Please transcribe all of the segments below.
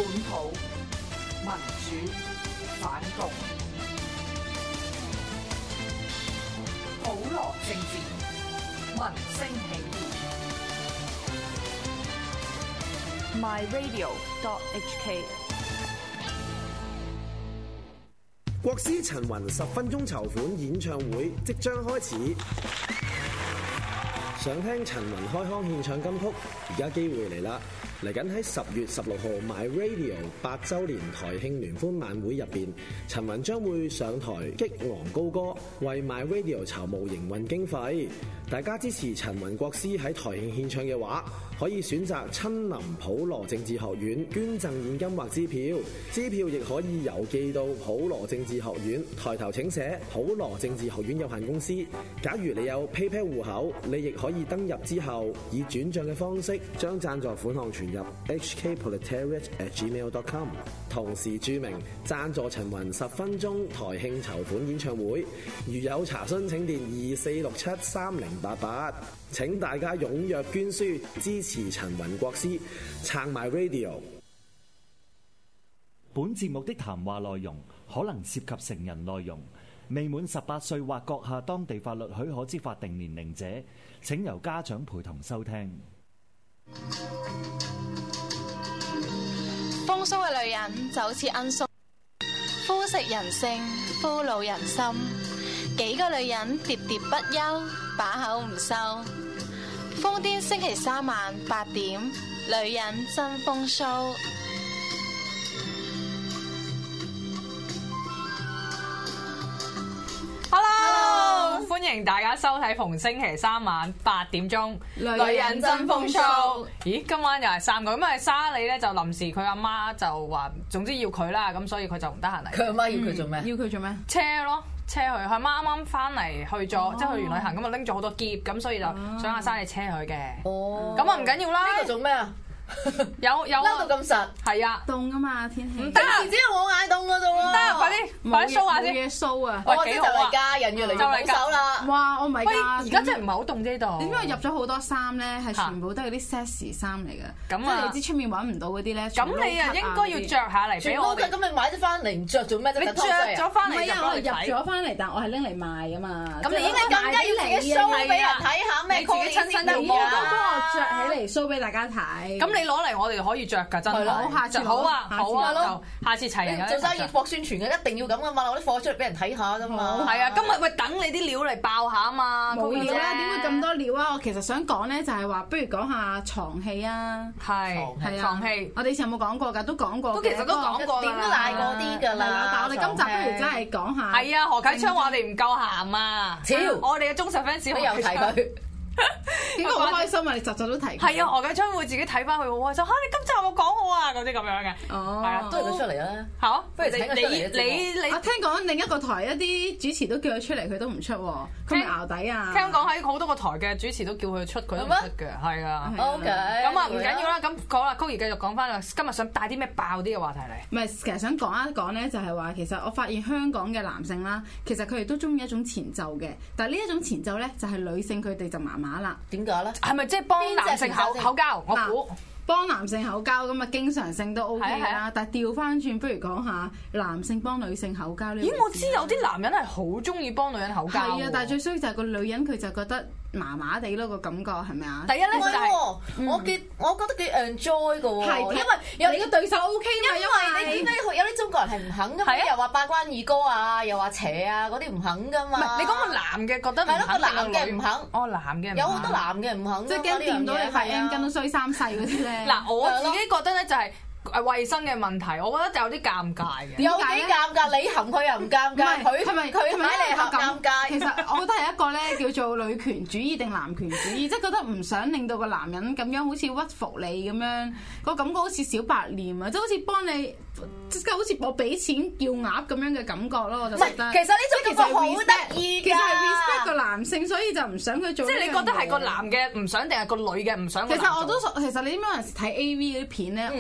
土民主反共，普羅政治，民聲起義。 myradio.hk 國師陳雲10分鐘籌款演唱會即將開始，想聽陳雲開腔獻唱金曲，而家機會嚟啦！嚟緊喺10月16號 MyRadio 8週年台慶聯歡晚會入邊，陳雲將會上台激昂高歌，為 MyRadio 籌募營運經費。大家支持陳雲國師喺台慶獻唱嘅話，可以選擇親臨普羅政治學院捐贈現金或支票，支票亦可以郵寄到普羅政治學院，抬頭請寫普羅政治學院有限公司。假如你有 PayPal 戶口，你亦可以登入之後以轉賬嘅方式將贊助款項存入 hkproletariat@gmail.com， 同時注明贊助陳雲10分鐘台慶籌款演唱會。如有查詢請電24673088。請大家踴躍捐書支持陳雲國師，撐埋 Radio。 本節目的談話內容可能涉及成人內容，未滿18歲或閣下當地法律許可之法定年齡者，請由家長陪同收聽。 風騷嘅女人就好似罌粟，膚色人性，俘虜人心。幾個女人喋喋不休，把口唔收。瘋癲星期3晚8點，女人真風騷。 Hello，歡迎大家收睇逢星期3晚8點鐘，女人真風騷。咦，今晚又係3個，咁啊莎莉咧就臨時佢阿媽就話，總之要佢啦，咁所以佢就唔得閒嚟。 佢阿媽要佢做咩？ 要佢做咩？ 車咯。車佢，佢媽啱翻嚟去咗，即係去完旅行咁啊，拎咗好多篋，咁所以就想阿莎莉車佢嘅。哦，咁啊唔緊要啦。 呢個做咩啊？ 有嬲到咁實， 係啊， 凍啊嘛天氣。 唔得， 只有我嗌凍嗰度喎。 得，快啲 show 下先。 冇嘢 show 啊！ 喂，幾好啊！ 人越嚟越保守啦。 哇！我唔係㗎。 而家真係唔係好凍啫度。 點解入咗好多衫咧？係全部都係啲 sexy 衫嚟嘅。 咁啊， 即係你知出面揾唔到嗰啲咧。 咁你啊應該要着下嚟俾我哋。 咁你買咗翻嚟唔着做咩啫？ 你着咗翻嚟就我入咗翻嚟，但我係拎嚟賣㗎嘛。 咁你應該更加要自己 show 俾人睇下咩？ 你自己親身你幫我着起嚟 show 俾大家睇。 咁你攞嚟我哋可以着㗎，真係。 好，下次好啊，好啊，就下次齊人。 做生意博宣傳嘅，一定要咁噶嘛，攞啲貨出嚟俾人睇下啫嘛。 係啊，今日喂等你啲料嚟爆下啊嘛。 冇料啦，點會咁多料啊？我其實想講咧，就係話，不如講下床戲啊。 係啊，床戲。 我哋以前有冇講過㗎？都講過。 都其實都講過啦。 點都賴過啲㗎啦。 但係我哋今集不如真係講下。 係啊，何啟昌話我哋唔夠鹹啊！ 超， 我哋嘅忠實 fans 又提佢。 點解好開心啊！你集集都提。 係啊，何啟昌會自己睇翻佢好開心嚇，你今集有冇講好啊？嗰啲咁樣嘅。 哦。 係啊， 都佢出嚟啦。 嚇， 不如請佢出嚟。 你我聽講另一個台一啲主持都叫佢出嚟，佢都唔出喎。佢咪淆底啊？ 聽講喺好多個台嘅主持都叫佢出，佢都唔出嘅。係啊。 OK。 咁啊唔緊要啦，咁講啦，曲兒繼續講翻啦。今日想帶啲咩爆啲嘅話題嚟？ 唔係，其實想講一講咧，就係話其實我發現香港嘅男性啦，其實佢哋都中意一種前奏嘅，但係呢一種前奏咧，就係女性佢哋就麻麻啦。 點解咧？ 係咪即係幫男性口交？我估幫男性口交咁啊，經常性都 OK 啦。但係調翻轉，不如講下男性幫女性口交呢？ 咦，我知有啲男人係好中意幫女人口交。 係啊，但係最衰就係個女人佢就覺得麻麻地咯，個感覺係咪啊？ 第一咧就係我覺得幾 enjoy 㗎喎， 係因為有你個對手 OK 嘛， 因為你點解有啲中國人係唔肯㗎嘛？又話拜關二哥啊，又話邪啊，嗰啲唔肯㗎嘛。 唔係你講個男嘅覺得唔肯， 係咯，個男嘅唔肯。 哦，男嘅有好多男嘅唔肯， 即係驚掂到你塊 M 巾都衰三世嗰啲咧。 嗱，我自己覺得咧就係衞生嘅問題，我覺得就有啲尷尬嘅。 有幾尷尬？你含佢又唔尷尬，佢係咪佢買嚟含尷尬？ 其實我覺得係一個咧叫做女權主義定男權主義，即係覺得唔想令到個男人咁樣好似屈服你咁樣，個感覺好似小白臉啊，即係好似幫你。即係好似我俾錢叫鴨咁樣嘅感覺咯，我就覺得。 其實呢種感覺好得意㗎。 其實係 respect 個男性，所以就唔想佢做。 即係你覺得係個男嘅唔想定係個女嘅唔想？ 其實我都其實你點樣有陣時睇 AV 嗰啲片咧，我好 high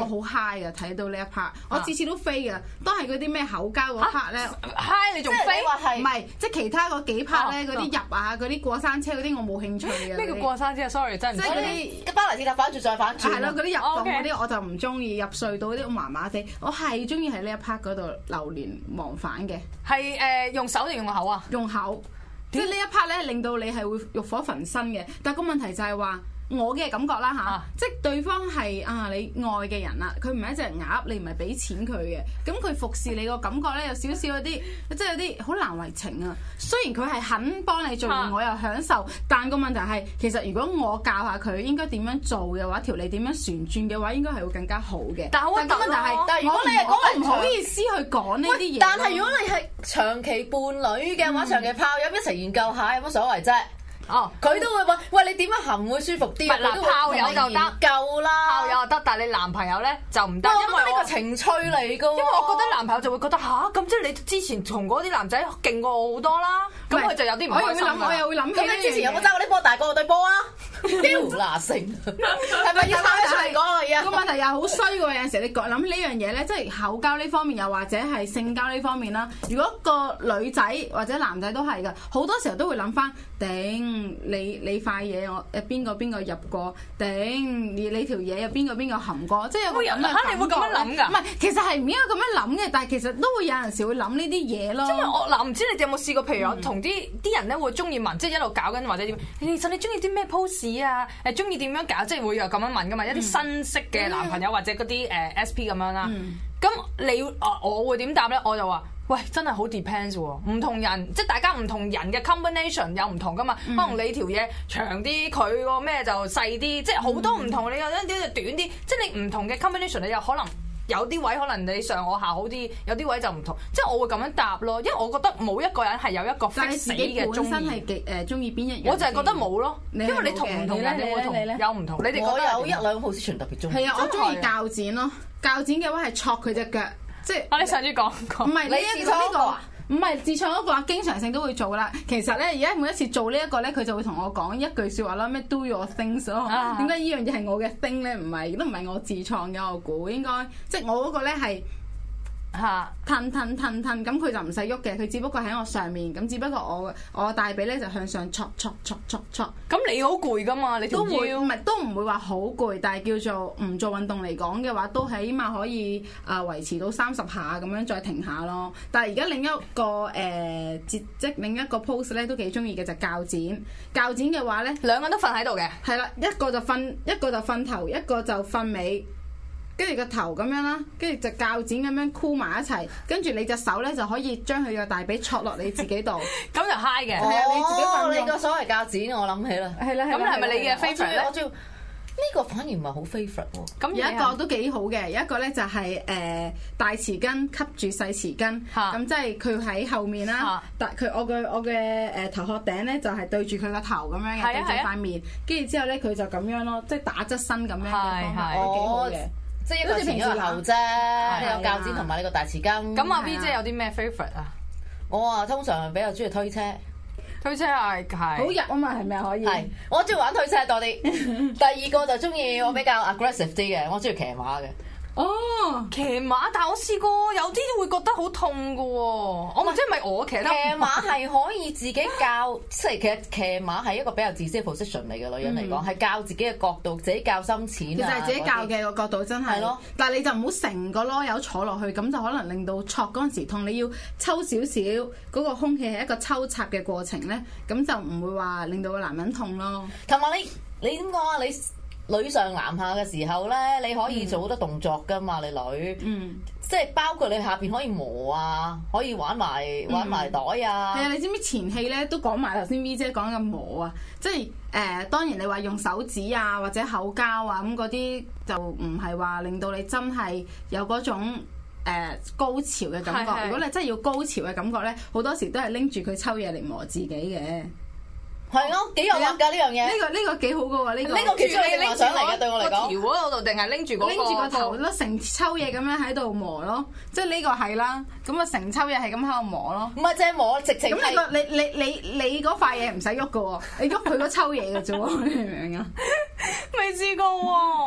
high 嘅，睇到呢一 part，我次次都飛嘅，都係嗰啲咩口交嗰 part 咧 high 你仲飛？ 唔係，即係其他嗰幾 part 咧，嗰啲入啊，嗰啲過山車嗰啲我冇興趣嘅。 咩叫過山車啊 ？sorry， 真係唔知。 即係嗰啲巴黎鐵塔反轉再反轉。 係咯，嗰啲入洞嗰啲我就唔中意，入隧道嗰啲我麻麻地。我係中意喺呢一 part 嗰度流連忘返嘅。 係用手定用口啊？ 用口，即係呢一 part 咧，令到你係會欲火焚身嘅。但係個問題就係話，我嘅感覺啦嚇，即係對方係你愛嘅人啦，佢唔係一隻鴨，你唔係俾錢佢嘅，咁佢服侍你個感覺咧有少少有啲，即係有啲好難為情啊。雖然佢係肯幫你做，我又享受，但個問題係其實如果我教下佢應該點樣做嘅話，條脷點樣旋轉嘅話，應該係會更加好嘅。但係個問題係， 但係如果你係我唔好意思去講呢啲嘢。 但係如果你係長期伴侶嘅話，長期炮友一齊研究下有乜所謂啫？哦，佢都會問，喂，你點樣行會舒服啲？ 嗱，炮友就得， 夠啦， 炮友就得，但係你男朋友咧就唔得， 因為呢個情趣嚟㗎。因為我覺得男朋友就會覺得咁即係你之前同嗰啲男仔勁過我好多啦，咁佢就有啲唔開心。 我又會諗起咁你之前有冇揸過啲波大過對波啊？刁拿性，係咪要拋出嚟講啊？而家個問題又好衰喎，有陣時你諗呢樣嘢咧，即係口交呢方面，又或者係性交呢方面啦。如果個女仔或者男仔都係㗎，好多時候都會諗翻，頂你塊嘢我邊個入過，頂你條嘢有邊個含過，即係有個人你會咁樣諗㗎？ 唔係，其實係唔應該咁樣諗嘅，但係其實都會有陣時會諗呢啲嘢咯。 因為我唔知你哋有冇試過，譬如我同啲人咧會中意問，即係一路搞緊或者點？其實你中意啲咩 pose 啊？中意點樣搞？即係會有咁樣問㗎嘛？一啲新識嘅男朋友或者嗰啲SP 咁樣啦。咁你我會點答咧？我就話：喂，真係好 depends 喎，唔同人即係大家唔同人嘅 combination 有唔同㗎嘛。可能你條嘢長啲，佢個咩就細啲，即係好多唔同。你有啲就短啲，即係你唔同嘅 combination，你有可能。有啲位可能你上我下好啲，有啲位就唔同，即係我會咁樣答咯，因為我覺得冇一個人係有一個 fix 死嘅中意。 本身係中意邊一樣？ 我就係覺得冇咯，因為你同唔同人你會同有唔同。你哋覺得我有一兩個 position 特別中意。 係啊，我中意鉸剪咯，鉸剪嘅話係戳佢隻腳，即係。 你上次講過。 唔係呢一個呢個。唔係自創嗰個，經常性都會做啦。其實咧，而家每一次做呢一個咧，佢就會同我講一句説話啦，咩 do your things 咯。點解呢樣嘢係我嘅 thing 咧？唔係，都唔係我自創嘅。我估應該即係我嗰個咧係褪，咁佢就唔使喐嘅，佢只不過喺我上面，咁只不過我大髀咧就向上戳。 咁你好攰噶嘛？你都會唔係都唔會話好攰，但係叫做唔做運動嚟講嘅話，都起碼可以維持到30下咁樣再停下咯。但係而家另一個即另一個 pose 咧都幾中意嘅就鉸剪。鉸剪嘅話咧， 兩個都瞓喺度嘅。 係啦，一個就瞓頭，一個就瞓尾。跟住個頭咁樣啦，跟住隻鉸剪咁樣箍埋一齊，跟住你隻手咧就可以將佢個大髀戳落你自己度， 咁就 high 嘅。 係啊，你自己運用。 你個所謂鉸剪，我諗起啦。係啦， 咁係咪你嘅 favourite 咧？ 我呢個反而唔係好 favourite 喎。 咁有一個都幾好嘅，有一個咧就係大匙羹吸住細匙羹，咁即係佢喺後面啦。但佢我嘅頭殼頂咧就係對住佢個頭咁樣嘅，對住塊面，跟住之後咧佢就咁樣咯，即係打側身咁樣嘅方法，都幾好嘅。 即係一個前一個後啫，呢個鉸剪同埋呢個大匙羹。 咁阿 V 姐有啲咩 favourite 啊？ 我通常比較中意推車。 推車係好入啊嘛，係咪可以？ 係，我中意玩推車多啲。第二個就中意我比較 aggressive 啲嘅，我中意騎馬嘅。 哦，騎馬，但係我試過有啲都會覺得好痛㗎喎。我唔知係咪我騎得。 騎馬係可以自己教，即係其實騎馬係一個比較自私嘅 position 嚟嘅，女人嚟講係教自己嘅角度，自己教深淺。其實係自己教嘅個角度真係。係咯。但係你就唔好成個籮柚坐落去，咁就可能令到戳嗰陣時痛。你要抽少少嗰個空氣係一個抽插嘅過程咧，咁就唔會話令到個男人痛咯。 同埋你點講啊？你女上男下嘅時候咧，你可以做好多動作噶嘛，你女，即係包括你下邊可以磨啊，可以玩埋袋啊。 係啊，你知唔知前戲咧都講埋頭先 V 姐講嘅磨啊，即係當然你話用手指啊或者口交啊咁嗰啲就唔係話令到你真係有嗰種高潮嘅感覺。如果你真係要高潮嘅感覺咧，好多時都係拎住佢抽嘢嚟磨自己嘅。 係咯，幾有癮㗎呢樣嘢。 呢個幾好㗎喎，呢個其中你上嚟嘅對我嚟講。 條嗰度定係拎住個頭咯，成抽嘢咁樣喺度磨咯，即係呢個係啦。咁啊成抽嘢係咁喺度磨咯。 唔係淨係磨，直情。 咁你嗰塊嘢唔使喐㗎喎，你喐佢嗰抽嘢嘅啫喎，你明唔明啊？ 未試過喎。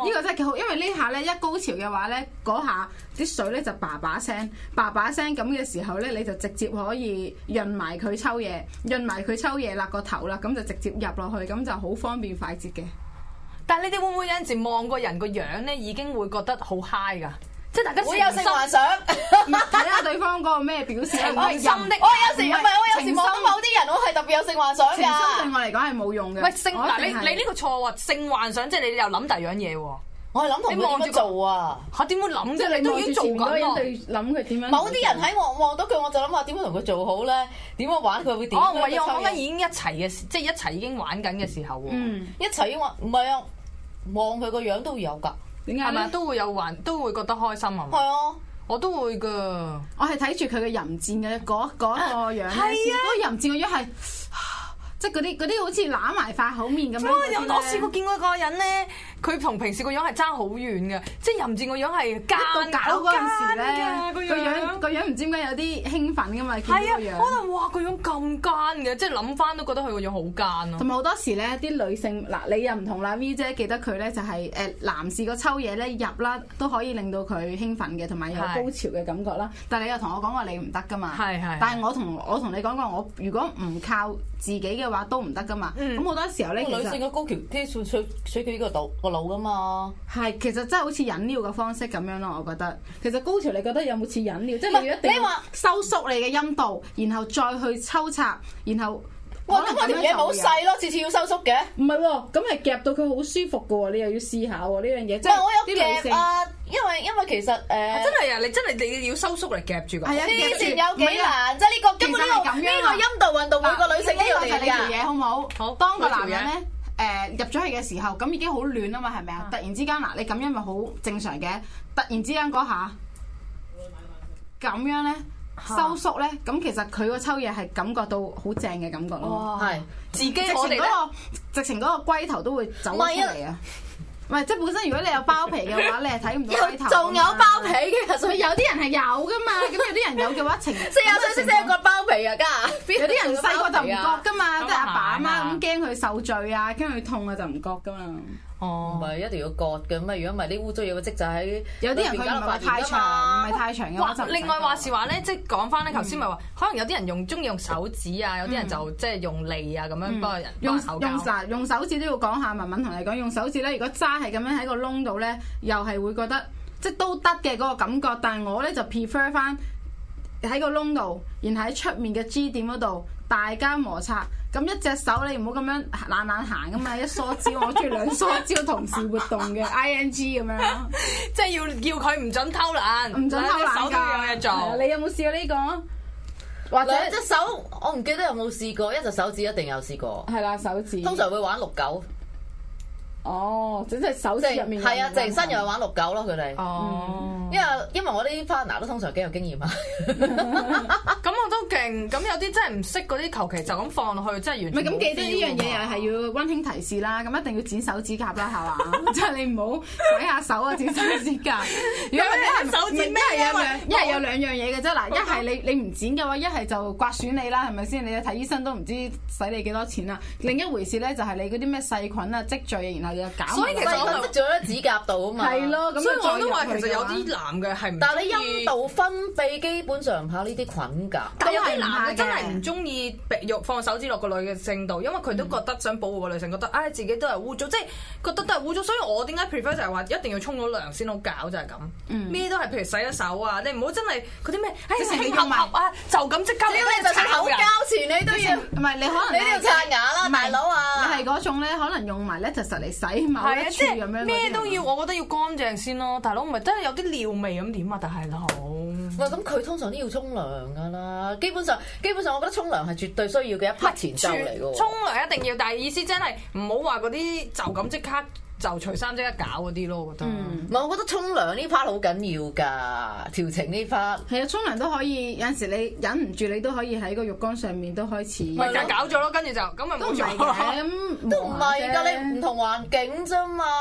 呢個真係幾好，因為呢下咧一高潮嘅話咧，嗰下啲水咧就叭叭聲咁嘅時候咧，你就直接可以潤埋佢抽嘢啦個頭啦，咁就直接入落去，咁就好方便快捷嘅。 但係你哋會唔會有陣時望個人個樣咧，已經會覺得好 high 㗎？即係大家會有性幻想， 睇下對方嗰個咩表示。 我有時望到某啲人，我係特別有性幻想㗎。 情深對我嚟講係冇用嘅。 喂，嗱你呢個錯喎，性幻想即係你又諗第二樣嘢喎。 我係諗同佢點樣做啊？ 嚇點會諗啫？你都已經做緊喎。 諗佢點樣？ 某啲人喺我望到佢，我就諗下點樣同佢做好咧？點樣玩佢會點？ 哦，唔係啊，我講緊已經一齊嘅，即係一齊已經玩緊嘅時候喎。 一齊已經玩，唔係啊，望佢個樣都會有㗎。 點解係咪都會有玩，都會覺得開心啊？ 係啊， 我都會㗎。 我係睇住佢嘅淫賤嘅嗰個樣咧，嗰個淫賤嘅樣係。即係嗰啲好似揦埋塊口面咁樣。 我試過見過一個人咧，佢同平時個樣係爭好遠嘅，即係淫賤個樣係奸搞嗰陣時咧，個樣唔知點解有啲興奮噶嘛，見到個樣。 可能哇個樣咁奸嘅，即係諗翻都覺得佢個樣好奸咯。 同埋好多時咧，啲女性嗱你又唔同啦 V 姐記得佢咧就係男士個抽嘢咧入啦都可以令到佢興奮嘅，同埋有高潮嘅感覺啦。但係你又同我講話你唔得噶嘛。係。但係我同你講過，我如果唔靠自己嘅話都唔得噶嘛，咁好多時候咧， 女性嘅高潮啲取決呢個腦噶嘛。 係，其實真係好似飲料嘅方式咁樣咯，我覺得。其實高潮你覺得有冇似飲料？即係你一定要收縮你嘅陰道，然後再去抽插，然後哇咁我條嘢好細咯，次次要收縮嘅。 唔係喎，咁係夾到佢好舒服嘅喎，你又要試下喎呢樣嘢。 唔係我有夾啊，因為其實真係啊，你要收縮嚟夾住㗎。 係啊， 之前有幾難，即係呢個根本呢個陰道運動每個女性都要嚟㗎。 呢個就係你條嘢好唔好？好。當個男人咧。入咗去嘅時候，咁已經好暖啊嘛，係咪啊？突然之間嗱，你咁樣咪好正常嘅。突然之間嗰下咁樣咧收縮咧，咁其實佢個抽嘢係感覺到好正嘅感覺咯。 係自己直情嗰個龜頭都會走出嚟啊！唔係，即係本身如果你有包皮嘅話，你係睇唔到龜頭。 仲有包皮嘅， 所以有啲人係有噶嘛。咁有啲人有嘅話，四有歲先有個包皮啊，家有啲人細個就唔覺噶嘛，即係阿爸阿媽咁驚佢受罪啊，驚佢痛啊，就唔覺噶嘛。 哦，唔係一定要割嘅咩？如果唔係啲污糟嘢會積滯喺有啲人佢唔係太長，唔係太長嘅話就。 另外話時話咧，即係講翻咧，頭先咪話，可能有啲人中意用手指啊，有啲人就即係用脷啊咁樣幫人用手指都要講下，文文同你講，用手指咧，如果揸係咁樣喺個窿度咧，又係會覺得即係都得嘅嗰個感覺，但係我咧就 prefer 翻喺個窿度，然後喺出面嘅 G 點嗰度大家摩擦。咁一隻手你唔好咁樣懶行噶嘛，一梳蕉我中意兩梳蕉同時活動嘅 ING 咁樣， 即係要叫佢唔準偷懶， 唔準偷懶手都有嘢做。 你有冇試過呢個？或者兩隻手，我唔記得有冇試過，一隻手指一定有試過。 係啦，手指。 通常會玩6-9。 哦，即係手指入面。 係啊，成身又係玩6-9咯，佢哋。 哦。 因為我啲 partner 都通常幾有經驗啊。 咁我都勁，咁有啲真係唔識嗰啲，求其就咁放落去，真係完全。 唔係咁記得呢樣嘢又係要溫馨提示啦，咁一定要剪手指甲啦，係嘛？即係你唔好洗下手啊，剪手指甲。如果你係手指咩一係有兩樣嘢嘅啫，嗱，一係你唔剪嘅話，一係就刮損你啦，係咪先？你去睇醫生都唔知使你幾多錢啦。另一回事咧，就係你嗰啲咩細菌啊積聚，然後又搞。 所以其實我積聚喺指甲度啊嘛。 係咯，咁所以我都話其實有啲男嘅係唔。 但係你陰道分泌基本上唔怕呢啲菌㗎。 但係有啲男嘅真係唔中意放手指落個女性度，因為佢都覺得想保護個女性，覺得自己都係污糟，即係覺得都係污糟。所以我點解 prefer 就係話一定要沖咗涼先好搞，就係咁。咩都係譬如洗咗手啊，你唔好真係嗰啲咩輕合合啊，就咁即刻你就算口交前你都要， 唔係你可能你都要刷牙啦，大佬啊！ 你係嗰種咧，可能用埋 lettuce 嚟洗某一處咁樣。 咩都要，我覺得要乾淨先咯，大佬唔係真係有啲尿味咁點啊？但係好。 喂，咁佢通常都要沖涼㗎啦，基本上我覺得沖涼係絕對需要嘅一 part 前奏嚟㗎喎。 沖涼一定要，但係意思真係唔好話嗰啲就咁即刻就除衫即刻搞嗰啲咯，我覺得。 唔係，我覺得沖涼呢 part 好緊要㗎，調情呢 part。 係啊，沖涼都可以，有陣時你忍唔住，你都可以喺個浴缸上面都開始。 咪就搞咗咯，跟住就咁咪冇咗。 咁都唔係㗎，你唔同環境啫嘛，又唔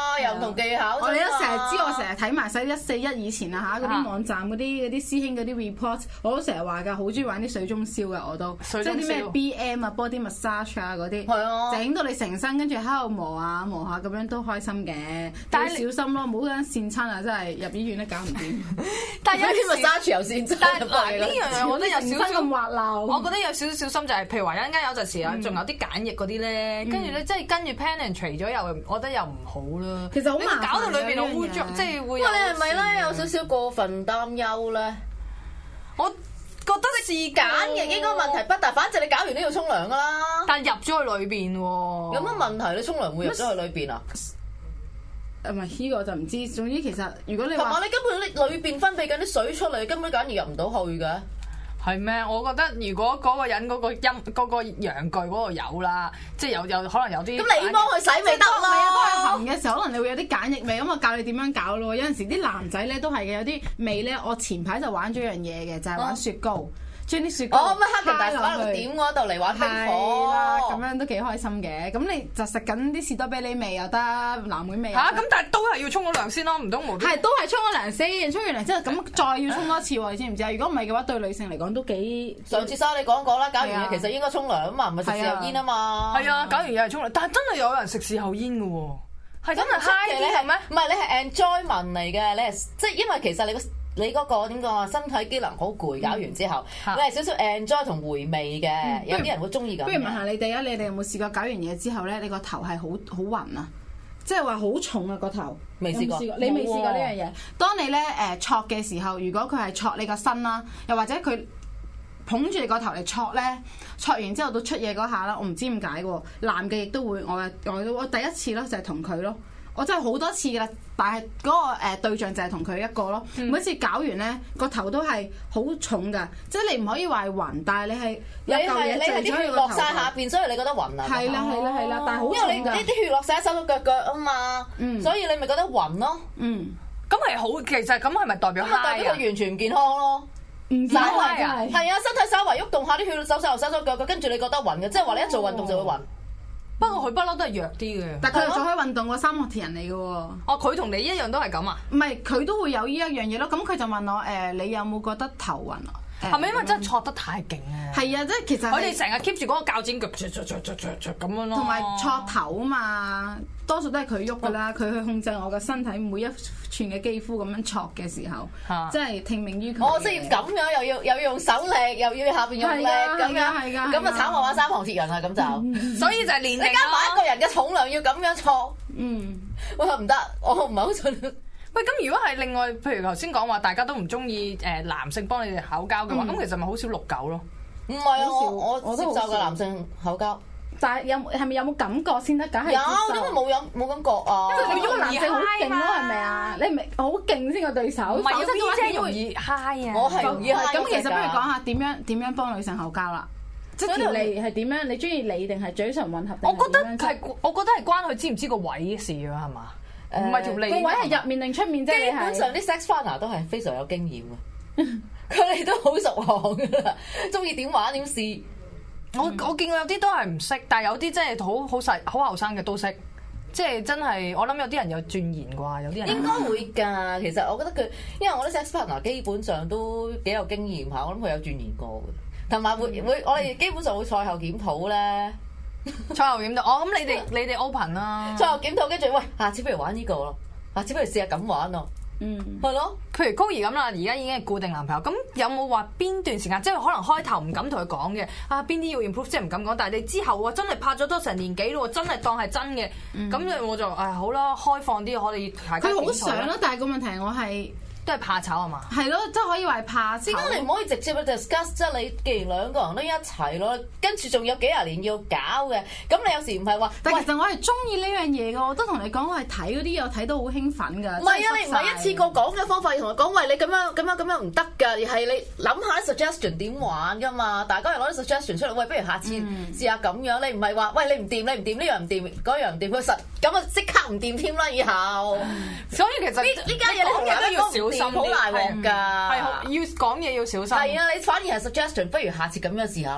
同技巧啫嘛。 我哋都成日知，我成日睇埋晒141以前啊嚇嗰啲網站嗰啲師兄嗰啲 report，我都成日話㗎，好中意玩啲水中燒㗎我都，即係啲咩 BM 啊、body massage 啊嗰啲， 係啊， 整到你成身，跟住喺度磨下磨下咁樣都開心嘅，但係小心咯，唔好嗰陣跣親啊！真係入醫院都搞唔掂。 但係有啲 massage 又跣親， 但係嗱呢樣嘢我覺得有少少咁滑溜。 我覺得有少少小心就係，譬如話有陣時啊，仲有啲梘液嗰啲咧，跟住咧即係跟住 penetrate 咗又，我覺得又唔好啦。 其實好麻煩， 搞到裏邊好污糟，即係會。 你係咪咧有少少過分擔憂咧？ 我覺得時間嘅應該問題不大，反正你搞完都要沖涼噶啦。 但係入咗去裏邊喎， 有乜問題？你沖涼會入咗去裏邊啊？ 唔係呢個就唔知。總之其實如果你話， 同埋你根本你裏邊分泌緊啲水出嚟，根本簡直入唔到去嘅。 係咩？我覺得如果嗰個人嗰個陰嗰個陽具嗰度有啦，即係有可能有啲。 咁你幫佢洗咪得咯？ 幫佢含嘅時候，可能你會有啲梘液味，咁我教你點樣搞咯。有陣時啲男仔咧都係嘅，有啲味咧。我前排就玩咗樣嘢嘅，就係玩雪糕。將啲雪糕乜黑人大飯店嗰度嚟玩冰火啦，咁樣都幾開心嘅。咁你就食緊啲士多啤梨味又得，藍莓味咁但係都係要沖咗涼先咯，唔通無端？ 係都係沖咗涼先，沖完涼之後咁再要沖多次喎，你知唔知啊？如果唔係嘅話，對女性嚟講都幾。 上次你講過啦，搞完嘢其實應該沖涼啊嘛，唔係食事後煙啊嘛。 係啊，搞完嘢係沖涼，但係真係有人食事後煙嘅喎，係真係 high 啲係咩？ 唔係你係 enjoyment 嚟嘅，你係即係因為其實你嗰個點講啊，身體機能好攰，搞完之後，你係少少 enjoy 同回味嘅，有啲人會中意咁。 不如問下你哋啊，你哋有冇試過搞完嘢之後咧，你個頭係好暈啊？即係話好重啊個頭。 未試過， 你未試過呢樣嘢？當你咧戳嘅時候，如果佢係戳你個身啦，又或者佢捧住你個頭嚟戳咧，戳完之後到出嘢嗰下啦，我唔知點解喎。男嘅亦都會，我第一次咯就係同佢咯。我真係好多次㗎啦，但係嗰個對象就係同佢一個咯。每次搞完咧，個頭都係好重㗎，即係你唔可以話係暈，但係你係有嚿嘢係啲血落晒下邊，所以你覺得暈啊？ 係啦，但係好重㗎。 因為你呢啲血落晒手腳腳啊嘛，所以你咪覺得暈咯。 咁係好，其實咁係咪代表代表佢完全唔健康咯？ 唔健康啊！ 係啊，身體稍為喐動下啲血走手腳腳，跟住你覺得暈嘅，即係話你一做運動就會暈。 不過佢不嬲都係弱啲嘅， 但佢係做開運動個三項鐵人嚟嘅喎。 哦，佢同你一樣都係咁啊？ 唔係，佢都會有呢一樣嘢咯。咁佢就問我你有冇覺得頭暈啊？ 係咪因為真係戳得太勁啊？ 係啊，即係其實佢哋成日 keep 住嗰個鉸剪腳，咁樣咯。 同埋戳頭啊嘛，多數都係佢喐㗎啦。佢去控制我嘅身體每一寸嘅肌膚咁樣戳嘅時候，即係聽命於佢。 我識咁樣又要用手力，又要下邊用力咁樣，咁啊炒我玩三項鐵人啊咁就。 所以就係練力咯。 你加埋一個人嘅重量要咁樣戳，我唔得，我唔係好信。 喂，咁如果係另外，譬如頭先講話，大家都唔中意男性幫你哋口交嘅話，咁其實咪好少六九咯？ 唔係啊，我接受嘅男性口交， 但係係咪有冇感覺先得？梗係有，因為冇感覺啊。 因為個男性好勁咯，係咪啊？你咪好勁先個對手， 唔係有啲即係容易 high 啊！ 我係容易 high 咁其實不如講下點樣幫女性口交啦？即係條脷係點樣？你中意你定係嘴唇混合？ 我覺得係關佢知唔知個位事啊，係嘛？唔係條脷個位係入面定出面啫？ 基本上啲 sex partner 都係非常有經驗嘅，佢哋都好熟行㗎啦，中意點玩點試。 我見過有啲都係唔識，但係有啲真係好細好後生嘅都識，即係真係我諗有啲人有鑽研啩，有啲人應該會㗎。其實我覺得佢，因為我啲 sex partner 基本上都幾有經驗下，我諗佢有鑽研過嘅，同埋會我哋基本上會賽後檢討咧。 賽後檢討，咁你哋 open 啦。 賽後檢討跟住，喂，下次不如玩呢個咯，下次不如試下咁玩咯。係咯。譬如高兒咁啦，而家已經係固定男朋友，咁有冇話邊段時間，即係可能開頭唔敢同佢講嘅，邊啲要 improve，即係唔敢講，但係你之後喎真係拍咗多成年幾咯，真係當係真嘅，咁我就好啦，開放啲，我哋大家檢討。 佢好想咯，但係個問題我係。 都係怕醜係嘛？ 係咯，即係可以話係怕醜。 點解你唔可以直接去 discuss 啫？你既然兩個人都一齊咯，跟住仲有幾廿年要搞嘅，咁你有時唔係話。 但其實我係中意呢樣嘢㗎，我都同你講，我係睇嗰啲嘢，我睇到好興奮㗎。 唔係啊，你唔係一次過講嘅方法，要同佢講，喂，你咁樣唔得㗎，而係你諗下啲 suggestion 點玩㗎嘛？大家又攞啲 suggestion 出嚟，喂，不如下次試下咁樣。你唔係話，喂，你唔掂呢樣唔掂，嗰樣唔掂，佢實咁啊即刻唔掂添啦，以後。 所以其實呢家嘢你都要小心，好大鑊㗎。 係要講嘢要小心。 係啊，你反而係 suggestion，不如下次咁樣試下咯。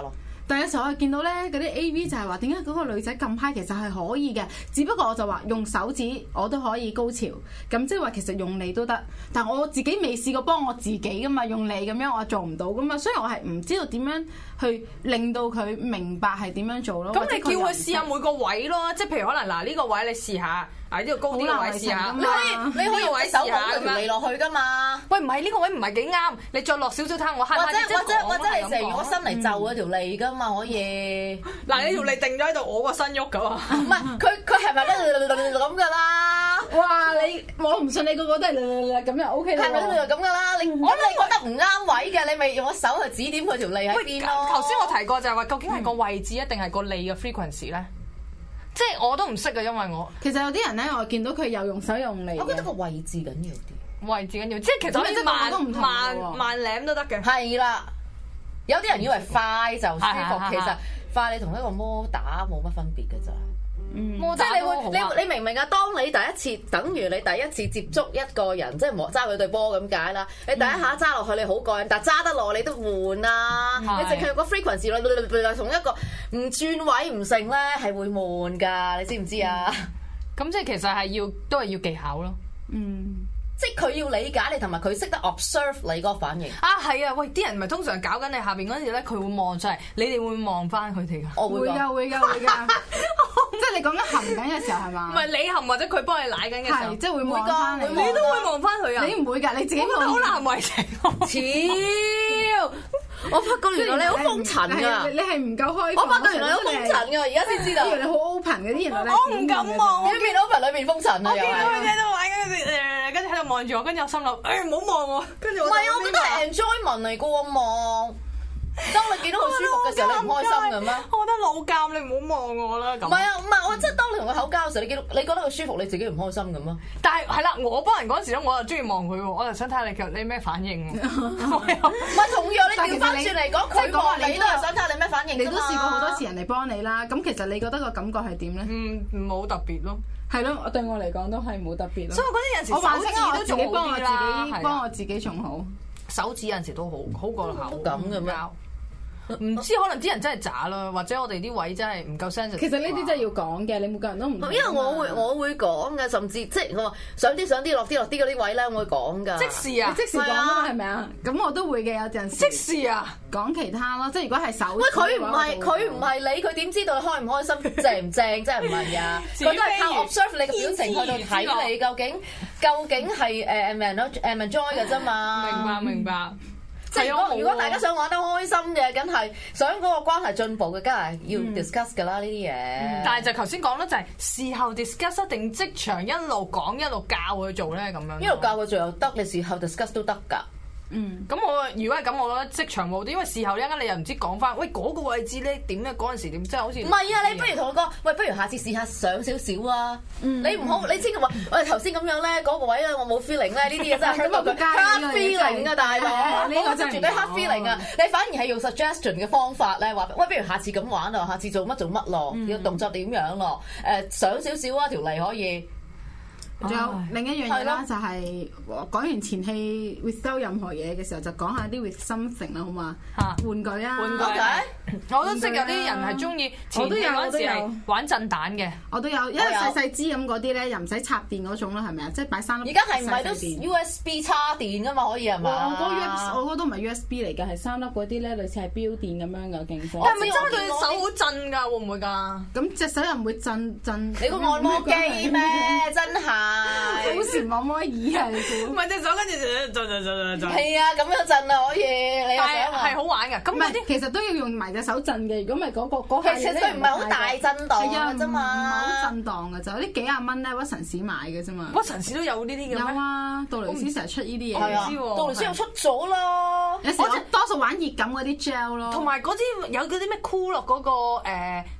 但有時候我見到咧嗰啲 AV 就係話點解嗰個女仔咁 high，其實係可以嘅，只不過我就話用手指我都可以高潮，咁即係話其實用力都得，但我自己未試過幫我自己噶嘛，用力咁樣我做唔到噶嘛，所以我係唔知道點樣去令到佢明白係點樣做咯。 咁你叫佢試下每個位咯，即係譬如可能嗱呢個位你試下，呢個高啲嘅位試下， 你可以用手捧佢條脷落去噶嘛。 喂，唔係呢個位唔係幾啱，你再落少少攤我慳或者你成個身嚟就嗰條脷噶嘛，可以。 嗱你條脷定咗喺度，我個身喐噶嘛。 唔係佢係咪咁噶啦？ 哇！我唔信你個個都係咁就 OK 啦。 係咪咁噶啦？你覺得唔啱位嘅，你咪用個手去指點佢條脷喺邊咯。 頭先我提過就係話，究竟係個位置一定係個脷嘅 frequency 咧？即係我都唔識啊，因為我其實有啲人咧，我見到佢又用手用脷。 我覺得個位置緊要啲， 位置緊要，即係其實可以慢舐都得嘅。 係啦，有啲人以為快就舒服，其實快你同一個摩打冇乜分別嘅咋。即係你明唔明啊？當你第一次，等於你第一次接觸一個人，即係揸佢對波咁解啦。你第一下揸落去你好過癮，但係揸得落你都悶啦。你淨係個 frequency 同一個唔轉位唔成咧，係會悶㗎。你知唔知啊？ 咁即係其實係都係要技巧咯。 即係佢要理解你，同埋佢識得 observe 你嗰個反應。 啊，係啊！喂，啲人唔係通常搞緊你下邊嗰陣時咧，佢會望出嚟，你哋會望翻佢哋㗎？ 我會㗎， 會㗎。即係你講緊含緊嘅時候係嘛？ 唔係你含或者佢幫你舐緊嘅時候， 即係會望翻你。 你都會望翻佢啊？ 你唔會㗎，你自己覺得好難為情。 超！我發覺原來你好風塵㗎， 你係唔夠開放。 我發覺原來你好風塵㗎，而家先知道。 以為你好 open 嗰啲原來我唔敢望。 裏面 open 裏面風塵啊！ 我見到佢喺度玩跟住喺度望住我，跟住我心諗，唔好望喎。跟住唔係，我覺得係 enjoyment 嚟㗎喎，望。當你見到佢舒服嘅時候，你唔開心嘅咩？ 我覺得老監，你唔好望我啦。咁唔係啊，唔係我即係當你同佢口交嘅時候，你覺得佢舒服，你自己唔開心咁咩？ 但係啦，我幫人嗰陣時咧，我又中意望佢喎，我就想睇下你咩反應喎。唔係同樣你調翻轉嚟講，佢望你都係想睇下你咩反應。 你都試過好多次人嚟幫你啦，咁其實你覺得個感覺係點咧？ 冇特別咯。 係咯，對我嚟講都係冇特別咯。 所以我覺得有陣時我手指都仲好啲啦， 幫我自己仲好。 手指有陣時都好過口咁嘅咩？ 唔知可能啲人真係渣啦，或者我哋啲位真係唔夠 sensitive。 其實呢啲真係要講嘅，你每個人都唔同。 因為我會講嘅，甚至即係我話上啲落啲嗰啲位咧，我會講㗎。 即時啊， 即時講啊，係咪啊？咁我都會嘅，有陣時。 即時啊， 講其他咯，即係如果係手。 喂，佢唔係你，佢點知道你開唔開心、正唔正？真係唔係啊！佢都係靠 observe 你嘅表情去到睇你究竟係enjoy 嘅啫嘛。 明白。 即係如果大家想玩得開心嘅，梗係想嗰個關係進步嘅，梗係要 discuss 㗎啦呢啲嘢。 但係就頭先講咧，就係事後 discuss 一定即場一路講一路教佢做咧咁樣。 一路教佢做又得，你事後 discuss 都得㗎。 咁我如果係咁，我覺得即場冇啲，因為事後一陣間你又唔知講翻，喂嗰個位置咧點咧嗰陣時點，即係好似唔係啊！你不如同我講，喂，不如下次試下上少少啊！你唔好，你千祈話，喂頭先咁樣咧，嗰個位咧我冇 feeling 咧，呢啲嘢真係咁啊，hard feeling 啊，大佬，呢個真係絕對 hard feeling 啊！你反而係用 suggestion 嘅方法咧，話喂，不如下次咁玩啊，下次做乜咯，要動作點樣咯？上少少啊，條脷可以。 仲有另一樣嘢啦，就係講完前戲 without 任何嘢嘅時候，就講下啲 with something 啦，好嘛？玩具啊， 玩具，我都識有啲人係中意前戲嗰陣時係玩震蛋嘅， 我都有，因為細支咁嗰啲咧，又唔使插電嗰種啦，係咪啊？即係擺3粒。 而家係唔係都 USB 插電㗎嘛？可以係嘛？ 我嗰都唔係 USB 嚟㗎，係3粒嗰啲咧，類似係標電咁樣㗎，勁火。 係咪揸對手好震㗎？會唔會㗎？ 咁隻手又唔會震。 你個按摩機咩？真係。 好似按摩椅啊！ 唔係隻手跟住震。 係啊，咁樣震啊可以，你又想係好玩㗎。咁唔係，其實都要用埋隻手震嘅。如果唔係嗰下其實佢唔係好大震盪嘅啫嘛， 唔係好震盪嘅，就有啲幾廿蚊咧，屈臣氏買嘅啫嘛。 屈臣氏都有呢啲嘅咩？ 有啊，杜蕾斯成日出呢啲嘢。 係啊，杜蕾斯又出咗咯。 有時我多數玩熱感嗰啲 gel 咯。 同埋嗰啲有嗰啲咩酷樂嗰個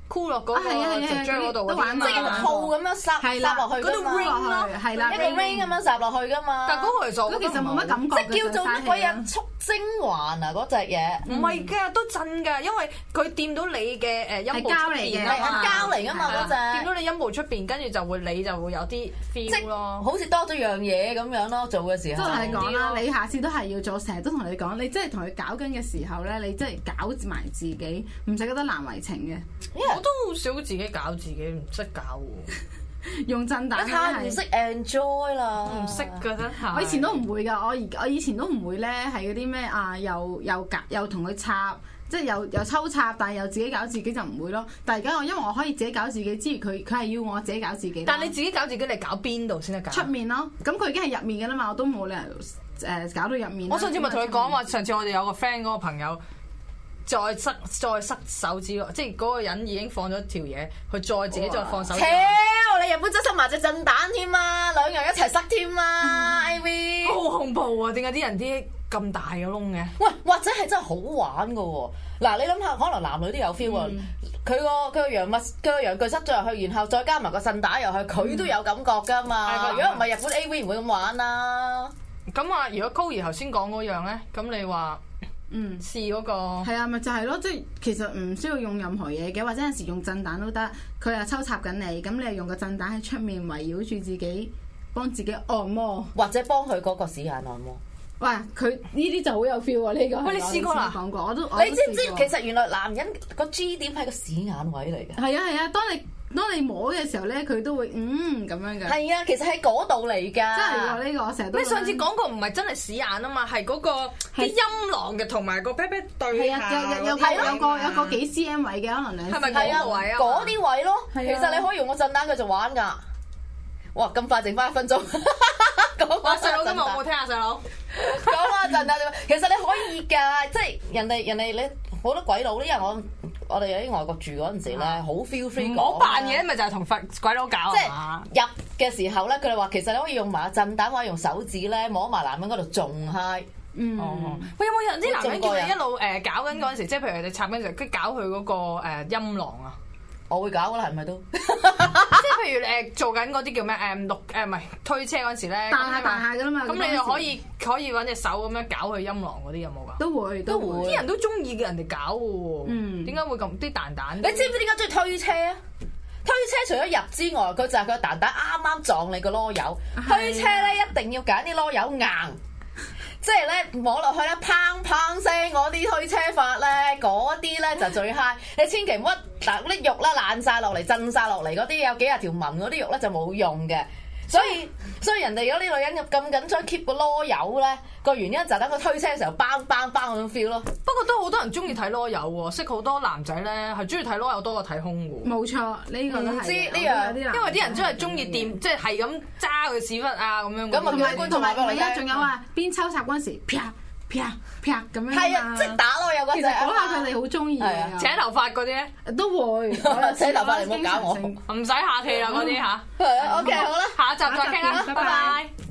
箍落嗰個雀嗰度嗰啲嘛， 即係一個套咁樣塞落去㗎嘛， 係啦， 一個 ring 咁樣塞落去㗎嘛。 但係嗰個其實冇乜感覺， 即係叫做乜鬼嘢促精環啊嗰隻嘢。 唔係㗎，都震㗎，因為佢掂到你嘅陰部出邊係膠嚟㗎嘛嗰隻， 掂到你陰部出邊，跟住你就會有啲 feel 咯， 好似多咗樣嘢咁樣咯，做嘅時候。 都同你講啦，你下次都係要做，成日都同你講，你真係同佢搞緊嘅時候咧，你真係搞埋自己，唔使覺得難為情嘅。 我都好少自己搞自己，唔識搞喎。 用震蛋太唔識 enjoy 啦， 唔識㗎真係。 我以前都唔會㗎，我以前都唔會咧，係嗰啲咩啊，又同佢插，即係又抽插，但係又自己搞自己就唔會咯。但係而家因為我可以自己搞自己之餘，佢係要我自己搞自己。 但係你自己搞自己，你搞邊度先得㗎？ 出面咯，咁佢已經係入面㗎啦嘛，我都冇理由搞到入面。 我上次咪同佢講話，上次我哋有個 friend 嗰個朋友。再塞手指咯，即係嗰個人已經放咗條嘢，佢再自己再放手指。 你日本真塞埋隻震蛋添啊，兩樣一齊塞添啊 ！AV 好恐怖啊！點解啲人啲咁大嘅窿嘅？ 喂，或者係真係好玩㗎喎！嗱，你諗下，可能男女都有 feel 啊。佢個陽具塞咗入去，然後再加埋個震蛋入去，佢都有感覺㗎嘛。如果唔係日本 AV 唔會咁玩啦。 咁啊，如果高兒頭先講嗰樣咧，咁你話？試嗰個係啊，咪就係咯，即係其實唔需要用任何嘢嘅，或者有時用震蛋都得。佢又抽插緊你，咁你又用個震蛋喺出面圍繞住自己，幫自己按摩， 或者幫佢嗰個屎眼按摩。 喂，佢呢啲就好有 feel 喎，呢個。 喂，你試過啦？ 講過，你知唔知其實原來男人個 G 點係個屎眼位嚟嘅？ 係啊，當你摸嘅時候咧，佢都會咁樣嘅。 係啊，其實喺嗰度嚟㗎。真係喎，呢個我成日都。 你上次講過唔係真係屎眼啊嘛，係嗰個啲陰囊嘅同埋個 pat pat 對下。 係啊，有個幾 cm 位嘅，可能係咪嗰個位啊？ 嗰啲位咯，其實你可以用個震蛋佢就玩㗎。哇！咁快剩翻1分鐘。 講細佬今日有冇聽啊？細佬講下震蛋，其實你可以㗎，即係人哋你好多鬼佬呢，因為我哋喺外國住嗰陣時咧，好 feel free 講。 我扮嘢咪就係同鬼佬搞即係入嘅時候咧，佢哋話其實你可以用埋震蛋或者用手指咧摸埋男人嗰度仲 high。 喂，有冇人啲男人叫你一路搞緊嗰陣時，即係譬如你插緊時候，跟搞佢嗰個陰囊啊？ 我會搞㗎啦，係咪都？ 即係譬如做緊嗰啲叫咩唔係推車嗰陣時咧， 彈下㗎啦嘛。 咁你就可以揾隻手咁樣搞佢陰囊嗰啲有冇㗎？ 都會。 啲人都中意嘅人哋搞喎。點解會咁啲蛋蛋？ 你知唔知點解中意推車啊？推車除咗入之外，佢就係佢個蛋蛋啱啱撞你個囉柚。推車咧一定要揀啲囉柚硬。即係咧摸落去咧，砰砰聲嗰啲推車法咧，嗰啲咧就最 high。你千祈唔好嗱啲肉啦爛晒落嚟、震晒落嚟嗰啲，有幾廿條紋嗰啲肉咧就冇用嘅。所以人哋如果啲女人咁緊張 keep 個囉柚咧，個原因就等佢推車嘅時候 bang bang bang 嗰種 feel 咯。不過都好多人中意睇囉柚喎，識好多男仔咧係中意睇囉柚多過睇胸喎。 冇錯，呢個都係。唔知呢樣， 因為啲人真係中意掂，即係咁揸佢屎忽啊咁樣。 咁同埋仲有啊，邊抽插嗰陣時啪啪啪咁樣。 係啊，即係打囉柚嗰陣。 其實嗰下佢哋好中意嘅。 扯頭髮嗰啲咧都會。 扯頭髮你唔好搞我。 唔使客氣啦嗰啲嚇。 OK 好啦， 下一集再傾啦，拜拜。